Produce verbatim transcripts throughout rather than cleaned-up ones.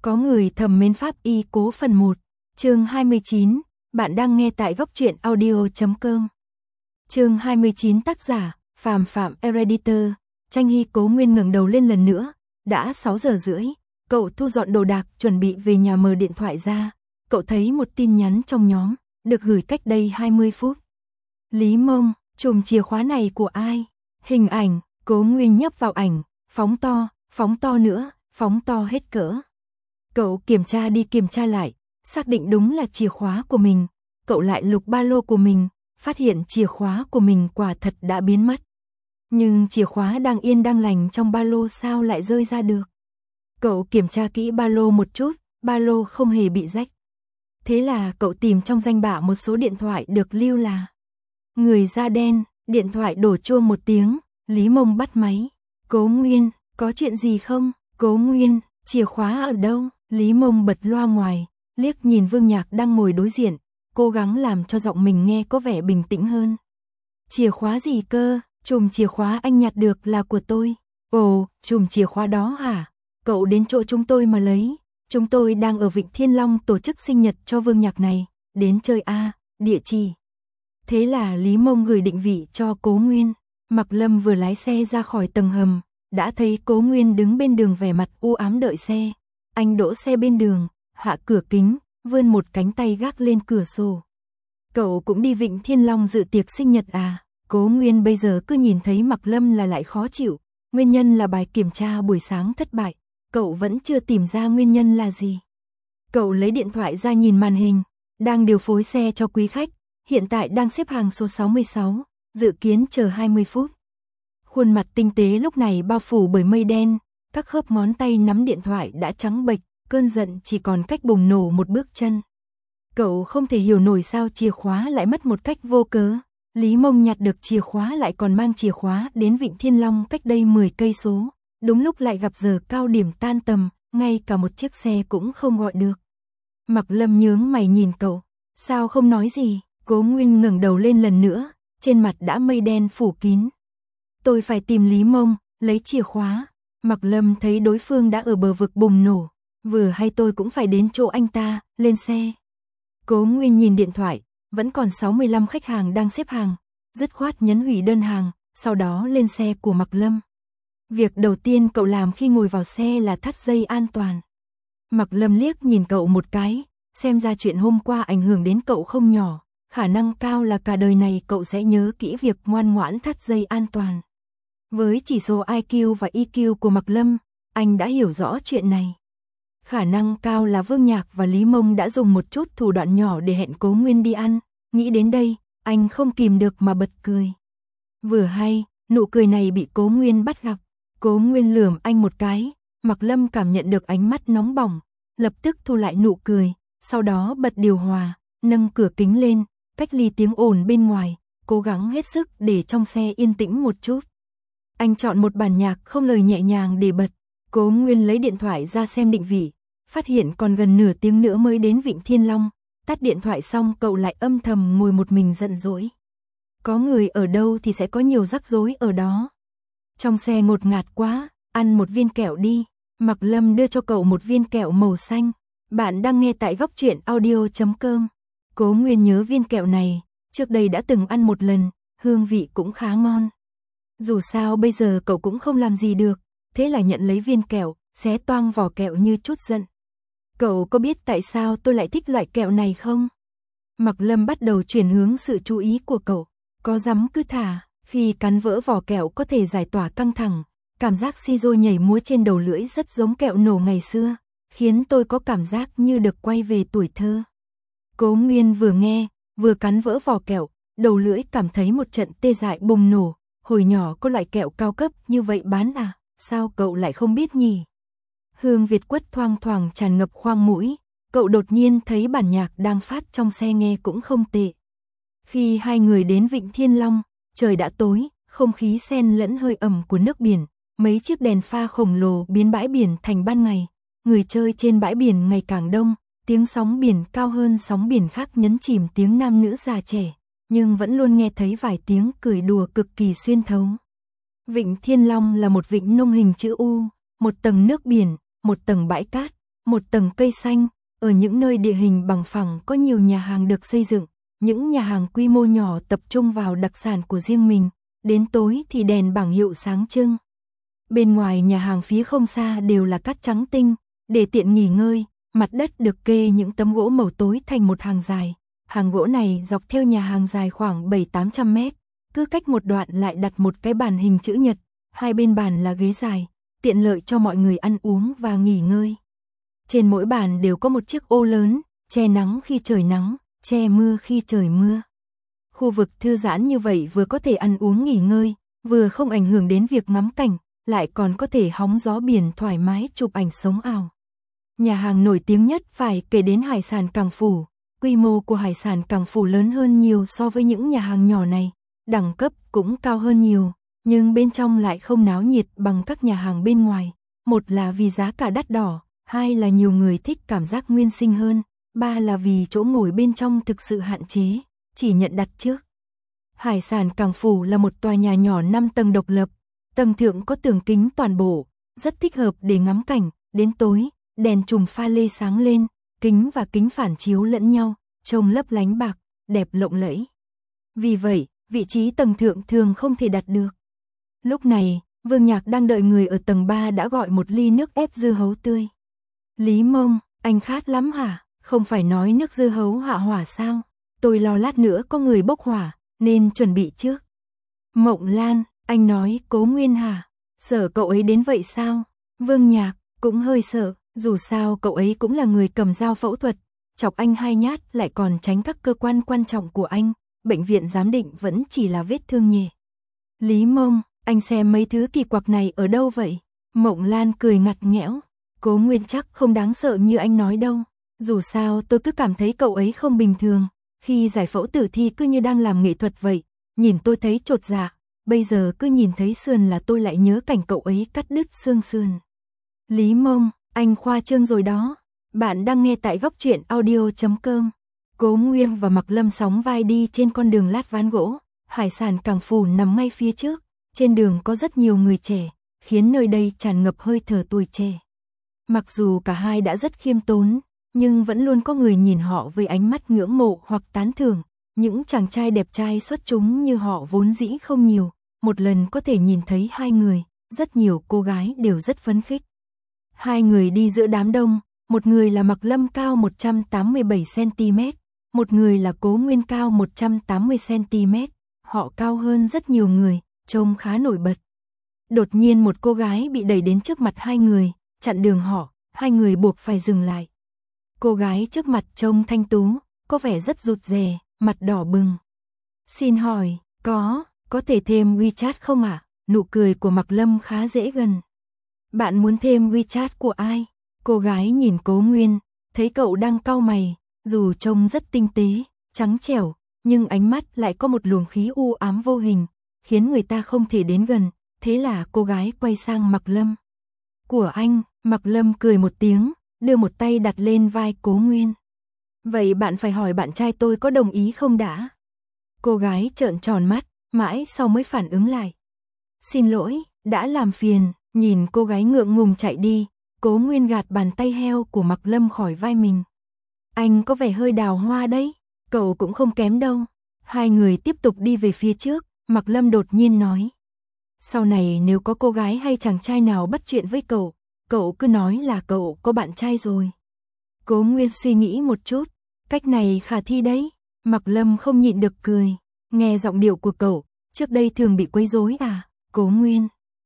Có người thầm mến pháp y cố phần một, chương hai mươi chín, bạn đang nghe tại góc truyện audio chấm com. Chương hai mươi chín tác giả, Phàm Phạm Editor, Tranh Hy. Cố Nguyên ngẩng đầu lên lần nữa, đã sáu giờ rưỡi, cậu thu dọn đồ đạc chuẩn bị về nhà, mở điện thoại ra, cậu thấy một tin nhắn trong nhóm, được gửi cách đây hai mươi phút. Lý Mông, chùm chìa khóa này của ai? Hình ảnh, Cố Nguyên nhấp vào ảnh, phóng to, phóng to nữa, phóng to hết cỡ. Cậu kiểm tra đi kiểm tra lại, xác định đúng là chìa khóa của mình. Cậu lại lục ba lô của mình, phát hiện chìa khóa của mình quả thật đã biến mất. Nhưng chìa khóa đang yên đang lành trong ba lô sao lại rơi ra được? Cậu kiểm tra kỹ ba lô một chút, ba lô không hề bị rách. Thế là cậu tìm trong danh bạ một số điện thoại được lưu là người da đen. Điện thoại đổ chuông một tiếng, Lý Mông bắt máy. Cố Nguyên, có chuyện gì không? Cố Nguyên, chìa khóa ở đâu? Lý Mông bật loa ngoài, liếc nhìn Vương Nhạc đang ngồi đối diện, cố gắng làm cho giọng mình nghe có vẻ bình tĩnh hơn. Chìa khóa gì cơ? Chùm chìa khóa anh nhặt được là của tôi. Ồ, chùm chìa khóa đó hả? Cậu đến chỗ chúng tôi mà lấy. Chúng tôi đang ở Vịnh Thiên Long tổ chức sinh nhật cho Vương Nhạc này. Đến chơi a, địa chỉ. Thế là Lý Mông gửi định vị cho Cố Nguyên. Mạc Lâm vừa lái xe ra khỏi tầng hầm, đã thấy Cố Nguyên đứng bên đường vẻ mặt u ám đợi xe. Anh đỗ xe bên đường, hạ cửa kính, vươn một cánh tay gác lên cửa sổ. Cậu cũng đi Vịnh Thiên Long dự tiệc sinh nhật à? Cố Nguyên bây giờ cứ nhìn thấy Mạc Lâm là lại khó chịu. Nguyên nhân là bài kiểm tra buổi sáng thất bại. Cậu vẫn chưa tìm ra nguyên nhân là gì. Cậu lấy điện thoại ra nhìn màn hình, đang điều phối xe cho quý khách. Hiện tại đang xếp hàng số sáu mươi sáu, dự kiến chờ hai mươi phút. Khuôn mặt tinh tế lúc này bao phủ bởi mây đen, các khớp ngón tay nắm điện thoại đã trắng bệch, cơn giận chỉ còn cách bùng nổ một bước chân. Cậu không thể hiểu nổi sao chìa khóa lại mất một cách vô cớ. Lý Mông nhặt được chìa khóa lại còn mang chìa khóa đến Vịnh Thiên Long cách đây mười cây số, đúng lúc lại gặp giờ cao điểm tan tầm, ngay cả một chiếc xe cũng không gọi được. Mạc Lâm nhướng mày nhìn cậu, sao không nói gì? Cố Nguyên ngẩng đầu lên lần nữa, trên mặt đã mây đen phủ kín. Tôi phải tìm Lý Mông, lấy chìa khóa. Mạc Lâm thấy đối phương đã ở bờ vực bùng nổ, vừa hay tôi cũng phải đến chỗ anh ta, lên xe. Cố Nguyên nhìn điện thoại, vẫn còn sáu mươi lăm khách hàng đang xếp hàng, dứt khoát nhấn hủy đơn hàng, sau đó lên xe của Mạc Lâm. Việc đầu tiên cậu làm khi ngồi vào xe là thắt dây an toàn. Mạc Lâm liếc nhìn cậu một cái, xem ra chuyện hôm qua ảnh hưởng đến cậu không nhỏ. Khả năng cao là cả đời này cậu sẽ nhớ kỹ việc ngoan ngoãn thắt dây an toàn. Với chỉ số i kiu và e kiu của Mạc Lâm, anh đã hiểu rõ chuyện này. Khả năng cao là Vương Nhạc và Lý Mông đã dùng một chút thủ đoạn nhỏ để hẹn Cố Nguyên đi ăn. Nghĩ đến đây, anh không kìm được mà bật cười. Vừa hay, nụ cười này bị Cố Nguyên bắt gặp. Cố Nguyên lườm anh một cái, Mạc Lâm cảm nhận được ánh mắt nóng bỏng, lập tức thu lại nụ cười, sau đó bật điều hòa, nâng cửa kính lên, cách ly tiếng ồn bên ngoài, cố gắng hết sức để trong xe yên tĩnh một chút. Anh chọn một bản nhạc không lời nhẹ nhàng để bật. Cố Nguyên lấy điện thoại ra xem định vị, phát hiện còn gần nửa tiếng nữa mới đến Vịnh Thiên Long. Tắt điện thoại xong cậu lại âm thầm ngồi một mình giận dỗi. Có người ở đâu thì sẽ có nhiều rắc rối ở đó. Trong xe ngột ngạt quá, ăn một viên kẹo đi. Mạc Lâm đưa cho cậu một viên kẹo màu xanh. Bạn đang nghe tại góc truyện audio chấm com. Cố Nguyên nhớ viên kẹo này, trước đây đã từng ăn một lần, hương vị cũng khá ngon. Dù sao bây giờ cậu cũng không làm gì được, thế là nhận lấy viên kẹo, xé toang vỏ kẹo như chút giận. Cậu có biết tại sao tôi lại thích loại kẹo này không? Mạc Lâm bắt đầu chuyển hướng sự chú ý của cậu. Có dám cứ thả, khi cắn vỡ vỏ kẹo có thể giải tỏa căng thẳng, cảm giác si rô nhảy múa trên đầu lưỡi rất giống kẹo nổ ngày xưa, khiến tôi có cảm giác như được quay về tuổi thơ. Cố Nguyên vừa nghe, vừa cắn vỡ vỏ kẹo, đầu lưỡi cảm thấy một trận tê dại bùng nổ. Hồi nhỏ có loại kẹo cao cấp như vậy bán à, sao cậu lại không biết nhỉ? Hương Việt quất thoang thoảng tràn ngập khoang mũi, cậu đột nhiên thấy bản nhạc đang phát trong xe nghe cũng không tệ. Khi hai người đến Vịnh Thiên Long, trời đã tối, không khí xen lẫn hơi ẩm của nước biển, mấy chiếc đèn pha khổng lồ biến bãi biển thành ban ngày. Người chơi trên bãi biển ngày càng đông, tiếng sóng biển cao hơn sóng biển khác nhấn chìm tiếng nam nữ già trẻ, nhưng vẫn luôn nghe thấy vài tiếng cười đùa cực kỳ xuyên thấu. Vịnh Thiên Long là một vịnh nông hình chữ U, một tầng nước biển, một tầng bãi cát, một tầng cây xanh, ở những nơi địa hình bằng phẳng có nhiều nhà hàng được xây dựng, những nhà hàng quy mô nhỏ tập trung vào đặc sản của riêng mình, đến tối thì đèn bảng hiệu sáng trưng. Bên ngoài nhà hàng phía không xa đều là cát trắng tinh, để tiện nghỉ ngơi, mặt đất được kê những tấm gỗ màu tối thành một hàng dài. Hàng gỗ này dọc theo nhà hàng dài khoảng bảy tám trăm mét, cứ cách một đoạn lại đặt một cái bàn hình chữ nhật, hai bên bàn là ghế dài, tiện lợi cho mọi người ăn uống và nghỉ ngơi. Trên mỗi bàn đều có một chiếc ô lớn, che nắng khi trời nắng, che mưa khi trời mưa. Khu vực thư giãn như vậy vừa có thể ăn uống nghỉ ngơi, vừa không ảnh hưởng đến việc ngắm cảnh, lại còn có thể hóng gió biển thoải mái chụp ảnh sống ảo. Nhà hàng nổi tiếng nhất phải kể đến hải sản Cảng Phủ. Quy mô của hải sản Cảng Phủ lớn hơn nhiều so với những nhà hàng nhỏ này, đẳng cấp cũng cao hơn nhiều, nhưng bên trong lại không náo nhiệt bằng các nhà hàng bên ngoài. Một là vì giá cả đắt đỏ, hai là nhiều người thích cảm giác nguyên sinh hơn, ba là vì chỗ ngồi bên trong thực sự hạn chế, chỉ nhận đặt trước. Hải sản Cảng Phủ là một tòa nhà nhỏ năm tầng độc lập, tầng thượng có tường kính toàn bộ, rất thích hợp để ngắm cảnh, đến tối, đèn chùm pha lê sáng lên, kính và kính phản chiếu lẫn nhau, trông lấp lánh bạc, đẹp lộng lẫy. Vì vậy, vị trí tầng thượng thường không thể đặt được. Lúc này, Vương Nhạc đang đợi người ở tầng ba đã gọi một ly nước ép dưa hấu tươi. Lý Mông, anh khát lắm hả? Không phải nói nước dưa hấu hạ hỏa sao? Tôi lo lát nữa có người bốc hỏa, nên chuẩn bị trước. Mộng Lan, anh nói Cố Nguyên hả? Sợ cậu ấy đến vậy sao? Vương Nhạc, cũng hơi sợ, dù sao cậu ấy cũng là người cầm dao phẫu thuật, chọc anh hai nhát lại còn tránh các cơ quan quan trọng của anh, bệnh viện giám định vẫn chỉ là vết thương nhẹ. Lý Mông, anh xem mấy thứ kỳ quặc này ở đâu vậy? Mộng Lan cười ngặt nghẽo, Cố Nguyên chắc không đáng sợ như anh nói đâu, dù sao tôi cứ cảm thấy cậu ấy không bình thường, khi giải phẫu tử thi cứ như đang làm nghệ thuật vậy, nhìn tôi thấy chột dạ, bây giờ cứ nhìn thấy sườn là tôi lại nhớ cảnh cậu ấy cắt đứt xương sườn. Lý Mông, anh khoa trương rồi đó. Bạn đang nghe tại góc truyện audio chấm com. Cố Nguyên và Mạc Lâm sóng vai đi trên con đường lát ván gỗ, hải sản Cảng Phủ nằm ngay phía trước, trên đường có rất nhiều người trẻ, khiến nơi đây tràn ngập hơi thở tuổi trẻ. Mặc dù cả hai đã rất khiêm tốn, nhưng vẫn luôn có người nhìn họ với ánh mắt ngưỡng mộ hoặc tán thưởng, những chàng trai đẹp trai xuất chúng như họ vốn dĩ không nhiều, một lần có thể nhìn thấy hai người, rất nhiều cô gái đều rất phấn khích. Hai người đi giữa đám đông, một người là Mạc Lâm cao một trăm tám mươi bảy xăng ti mét, một người là Cố Nguyên cao một trăm tám mươi xăng ti mét, họ cao hơn rất nhiều người, trông khá nổi bật. Đột nhiên một cô gái bị đẩy đến trước mặt hai người, chặn đường họ, hai người buộc phải dừng lại. Cô gái trước mặt trông thanh tú, có vẻ rất rụt rè, mặt đỏ bừng. Xin hỏi, có, có thể thêm WeChat không ạ? À? Nụ cười của Mạc Lâm khá dễ gần. Bạn muốn thêm WeChat của ai? Cô gái nhìn Cố Nguyên, thấy cậu đang cau mày, dù trông rất tinh tế, trắng trẻo, nhưng ánh mắt lại có một luồng khí u ám vô hình, khiến người ta không thể đến gần, thế là cô gái quay sang Mạc Lâm. Của anh, Mạc Lâm cười một tiếng, đưa một tay đặt lên vai Cố Nguyên. Vậy bạn phải hỏi bạn trai tôi có đồng ý không đã? Cô gái trợn tròn mắt, mãi sau mới phản ứng lại. Xin lỗi, đã làm phiền. Nhìn cô gái ngượng ngùng chạy đi, Cố Nguyên gạt bàn tay heo của Mạc Lâm khỏi vai mình. Anh có vẻ hơi đào hoa đấy, cậu cũng không kém đâu. Hai người tiếp tục đi về phía trước, Mạc Lâm đột nhiên nói. Sau này nếu có cô gái hay chàng trai nào bắt chuyện với cậu, cậu cứ nói là cậu có bạn trai rồi. Cố Nguyên suy nghĩ một chút, cách này khả thi đấy. Mạc Lâm không nhịn được cười, nghe giọng điệu của cậu, trước đây thường bị quấy rối à? Cố Nguyên.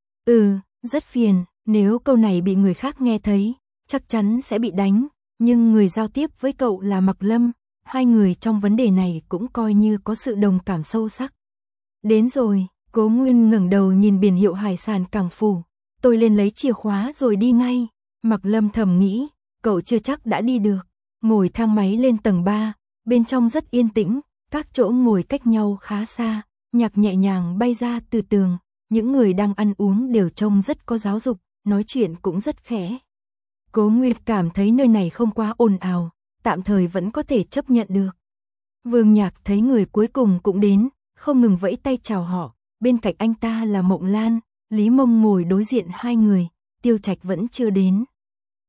Ừ, rất phiền, nếu câu này bị người khác nghe thấy, chắc chắn sẽ bị đánh, nhưng người giao tiếp với cậu là Mạc Lâm, hai người trong vấn đề này cũng coi như có sự đồng cảm sâu sắc. Đến rồi, Cố Nguyên ngẩng đầu nhìn biển hiệu hải sản Cảng Phủ, tôi lên lấy chìa khóa rồi đi ngay. Mạc Lâm thầm nghĩ, cậu chưa chắc đã đi được, ngồi thang máy lên tầng ba, bên trong rất yên tĩnh, các chỗ ngồi cách nhau khá xa, nhạc nhẹ nhàng bay ra từ tường. Những người đang ăn uống đều trông rất có giáo dục, nói chuyện cũng rất khẽ. Cố Nguyên cảm thấy nơi này không quá ồn ào, tạm thời vẫn có thể chấp nhận được. Vương Nhạc thấy người cuối cùng cũng đến, không ngừng vẫy tay chào họ, bên cạnh anh ta là Mộng Lan, Lý Mông ngồi đối diện hai người, Tiêu Trạch vẫn chưa đến.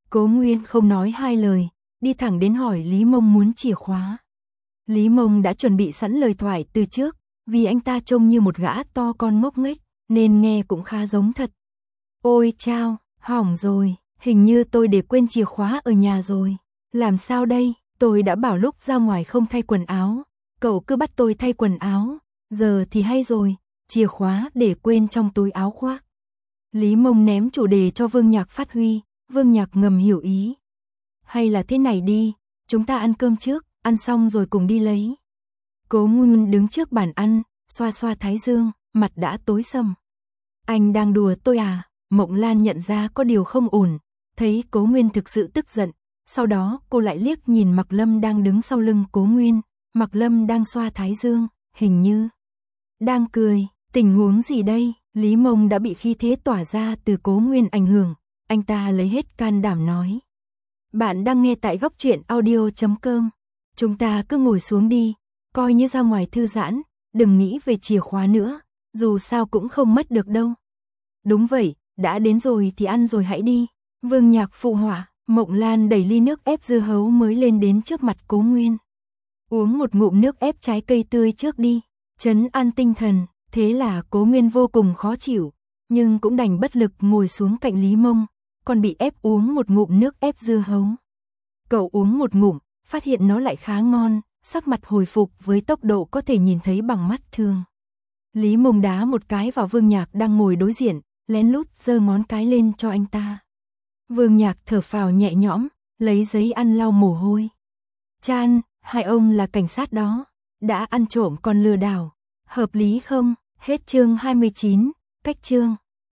Cố Nguyên không nói hai lời, đi thẳng đến hỏi Lý Mông muốn chìa khóa. Lý Mông đã chuẩn bị sẵn lời thoại từ trước, vì anh ta trông như một gã to con ngốc nghếch, nên nghe cũng khá giống thật. Ôi chao, hỏng rồi, hình như tôi để quên chìa khóa ở nhà rồi. Làm sao đây, tôi đã bảo lúc ra ngoài không thay quần áo, cậu cứ bắt tôi thay quần áo, giờ thì hay rồi, chìa khóa để quên trong túi áo khoác. Lý Mông ném chủ đề cho Vương Nhạc phát huy, Vương Nhạc ngầm hiểu ý. Hay là thế này đi, chúng ta ăn cơm trước, ăn xong rồi cùng đi lấy. Cố Nguyên đứng trước bàn ăn, xoa xoa thái dương, mặt đã tối sầm. Anh đang đùa tôi à? Mộng Lan nhận ra có điều không ổn, thấy Cố Nguyên thực sự tức giận, sau đó cô lại liếc nhìn Mạc Lâm đang đứng sau lưng Cố Nguyên, Mạc Lâm đang xoa thái dương, hình như đang cười, tình huống gì đây? Lý Mông đã bị khí thế tỏa ra từ Cố Nguyên ảnh hưởng, anh ta lấy hết can đảm nói. Bạn đang nghe tại góc truyện audio chấm com. Chúng ta cứ ngồi xuống đi, coi như ra ngoài thư giãn, đừng nghĩ về chìa khóa nữa, dù sao cũng không mất được đâu. Đúng vậy, đã đến rồi thì ăn rồi hãy đi. Vương Nhạc phụ họa, Mộng Lan đẩy ly nước ép dưa hấu mới lên đến trước mặt Cố Nguyên. Uống một ngụm nước ép trái cây tươi trước đi, trấn an tinh thần. Thế là Cố Nguyên vô cùng khó chịu, nhưng cũng đành bất lực ngồi xuống cạnh Lý Mông, còn bị ép uống một ngụm nước ép dưa hấu. Cậu uống một ngụm, phát hiện nó lại khá ngon, sắc mặt hồi phục với tốc độ có thể nhìn thấy bằng mắt thường. Lý Mông đá một cái vào Vương Nhạc đang ngồi đối diện, lén lút giơ ngón cái lên cho anh ta. Vương Nhạc thở phào nhẹ nhõm, lấy giấy ăn lau mồ hôi. Chan, hai ông là cảnh sát đó, đã ăn trộm còn lừa đảo, hợp lý không? Hết chương hai mươi chín, cách chương.